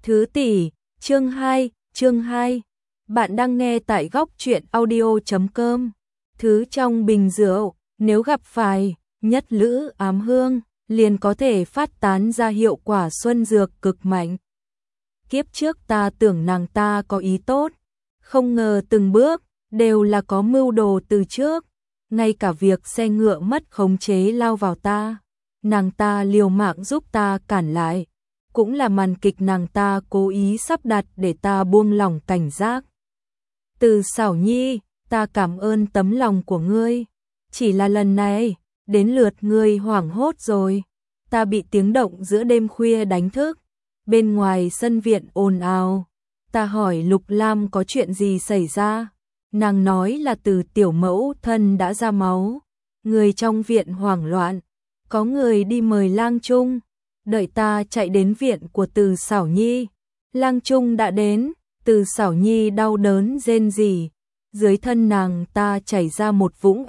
Thứ tỷ, chương 2. Bạn đang nghe tại góc truyện audio.com. Thứ trong bình rượu, nếu gặp phải nhất lữ ám hương, liền có thể phát tán ra hiệu quả xuân dược cực mạnh. Kiếp trước ta tưởng nàng ta có ý tốt, không ngờ từng bước đều là có mưu đồ từ trước, ngay cả việc xe ngựa mất khống chế lao vào ta, nàng ta liều mạng giúp ta cản lại, cũng là màn kịch nàng ta cố ý sắp đặt để ta buông lỏng cảnh giác. Từ Xảo Nhi, ta cảm ơn tấm lòng của ngươi, chỉ là lần này, đến lượt ngươi hoảng hốt rồi, ta bị tiếng động giữa đêm khuya đánh thức, bên ngoài sân viện ồn ào, ta hỏi Lục Lam có chuyện gì xảy ra, nàng nói là Từ tiểu mẫu thân đã ra máu, người trong viện hoảng loạn, có người đi mời Lang Trung. Đợi ta chạy đến viện của Từ Xảo Nhi, Lang Trung đã đến, Từ Xảo Nhi đau đớn rên rỉ, dưới thân nàng ta chảy ra một vũng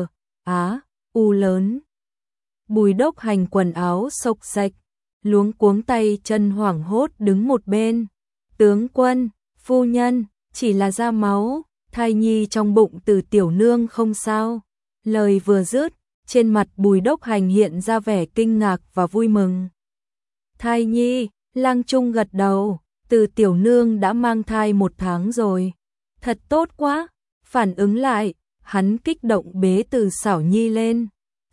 u lớn. Bùi Đốc Hành quần áo xộc xạch, luống cuống tay chân hoảng hốt đứng một bên. Tướng quân, phu nhân, chỉ là ra máu, thai nhi trong bụng Từ tiểu nương không sao. Lời vừa dứt, trên mặt Bùi Đốc Hành hiện ra vẻ kinh ngạc và vui mừng. Thai nhi, Lang Trung gật đầu, Từ tiểu nương đã mang thai 1 tháng rồi. Thật tốt quá, phản ứng lại, hắn kích động bế Từ Xảo Nhi lên.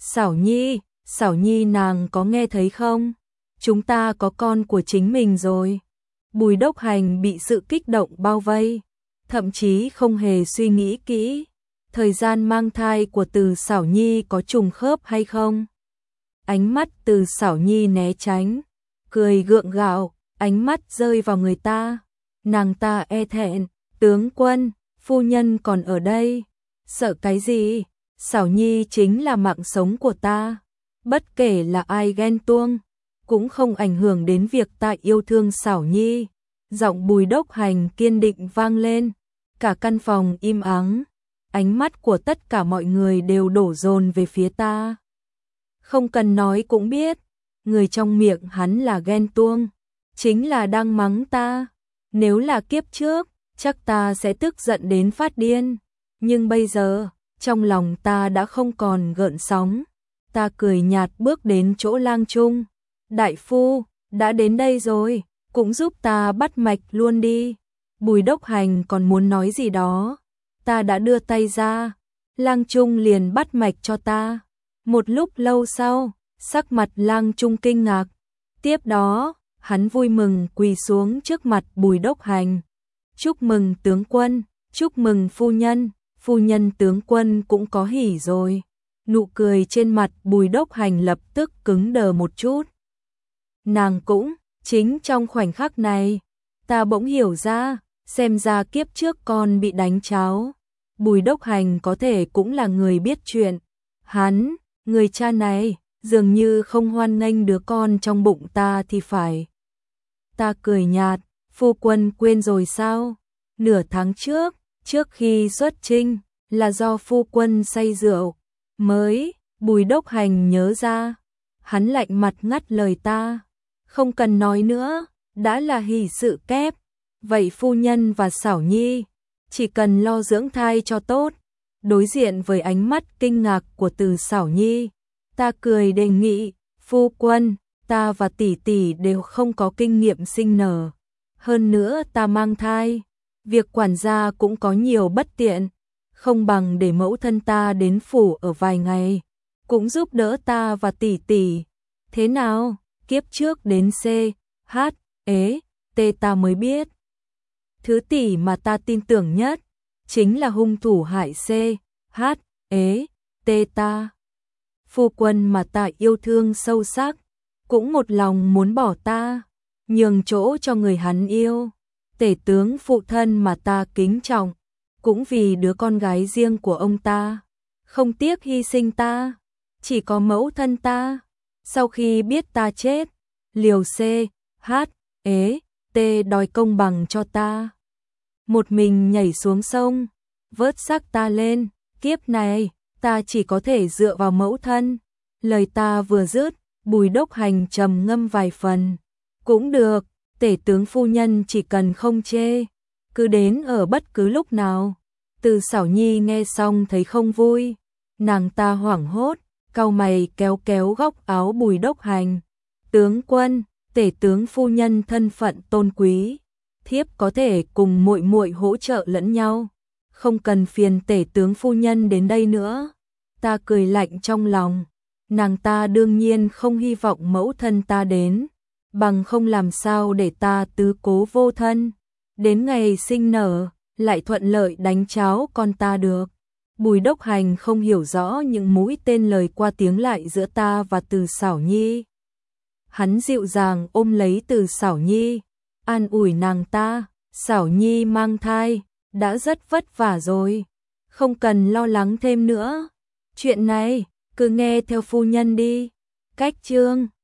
Xảo Nhi nàng có nghe thấy không? Chúng ta có con của chính mình rồi. Bùi Đốc Hành bị sự kích động bao vây, thậm chí không hề suy nghĩ kỹ. Thời gian mang thai của Từ Xảo Nhi có trùng khớp hay không? Ánh mắt Từ Xảo Nhi né tránh, cười gượng gạo, ánh mắt rơi vào người ta. Nàng ta e thẹn, tướng quân, phu nhân còn ở đây. Sợ cái gì? Xảo Nhi chính là mạng sống của ta. Bất kể là ai ghen tuông, cũng không ảnh hưởng đến việc ta yêu thương Xảo Nhi. Giọng Bùi Đốc Hành kiên định vang lên. Cả căn phòng im ắng. Ánh mắt của tất cả mọi người đều đổ dồn về phía ta. Không cần nói cũng biết, người trong miệng hắn là ghen tuông, chính là đang mắng ta. Nếu là kiếp trước, chắc ta sẽ tức giận đến phát điên. Nhưng bây giờ, trong lòng ta đã không còn gợn sóng. Ta cười nhạt bước đến chỗ Lang Trung. Đại phu, đã đến đây rồi, cũng giúp ta bắt mạch luôn đi. Bùi Đốc Hành còn muốn nói gì đó. Ta đã đưa tay ra, Lang Trung liền bắt mạch cho ta. Một lúc lâu sau, sắc mặt Lang Trung kinh ngạc. Tiếp đó, hắn vui mừng quỳ xuống trước mặt Bùi Đốc Hành. Chúc mừng tướng quân, chúc mừng phu nhân tướng quân cũng có hỉ rồi. Nụ cười trên mặt Bùi Đốc Hành lập tức cứng đờ một chút. Nàng cũng, chính trong khoảnh khắc này, ta bỗng hiểu ra, xem ra kiếp trước con bị đánh cháo. Bùi Đốc Hành có thể cũng là người biết chuyện. Hắn, người cha này, dường như không hoan nghênh đứa con trong bụng ta thì phải. Ta cười nhạt, phu quân quên rồi sao? Nửa tháng trước khi xuất chinh, là do phu quân say rượu. Bùi Đốc Hành nhớ ra. Hắn lạnh mặt ngắt lời ta. Không cần nói nữa, đã là hỷ sự kép. Vậy phu nhân và Xảo Nhi, chỉ cần lo dưỡng thai cho tốt. Đối diện với ánh mắt kinh ngạc của Từ Xảo Nhi, ta cười đề nghị, phu quân, ta và tỷ tỷ đều không có kinh nghiệm sinh nở. Hơn nữa ta mang thai, việc quản gia cũng có nhiều bất tiện, không bằng để mẫu thân ta đến phủ ở vài ngày, cũng giúp đỡ ta và tỷ tỷ. Thế nào, kiếp trước đến ta mới biết. Thứ tỷ mà ta tin tưởng nhất, chính là hung thủ hại ta. Phu quân mà ta yêu thương sâu sắc, cũng một lòng muốn bỏ ta, nhường chỗ cho người hắn yêu. Tể tướng phụ thân mà ta kính trọng, cũng vì đứa con gái riêng của ông ta, không tiếc hy sinh ta. Chỉ có mẫu thân ta, sau khi biết ta chết, liều đòi công bằng cho ta. Một mình nhảy xuống sông, vớt xác ta lên. Kiếp này, ta chỉ có thể dựa vào mẫu thân. Lời ta vừa dứt, Bùi Đốc Hành trầm ngâm vài phần. Cũng được, Tể tướng phu nhân chỉ cần không chê, cứ đến ở bất cứ lúc nào. Từ Xảo Nhi nghe xong thấy không vui, nàng ta hoảng hốt, cau mày kéo kéo góc áo Bùi Đốc Hành. Tướng quân, tể tướng phu nhân thân phận tôn quý, thiếp có thể cùng muội muội hỗ trợ lẫn nhau, không cần phiền tể tướng phu nhân đến đây nữa. Ta cười lạnh trong lòng, nàng ta đương nhiên không hy vọng mẫu thân ta đến, bằng không làm sao để ta tứ cố vô thân, đến ngày sinh nở, lại thuận lợi đánh cháo con ta được. Bùi Đốc Hành không hiểu rõ những mũi tên lời qua tiếng lại giữa ta và Từ Xảo Nhi. Hắn dịu dàng ôm lấy Từ Xảo Nhi, an ủi nàng ta, Xảo Nhi mang thai, đã rất vất vả rồi, không cần lo lắng thêm nữa. Chuyện này, cứ nghe theo phu nhân đi. Cách chương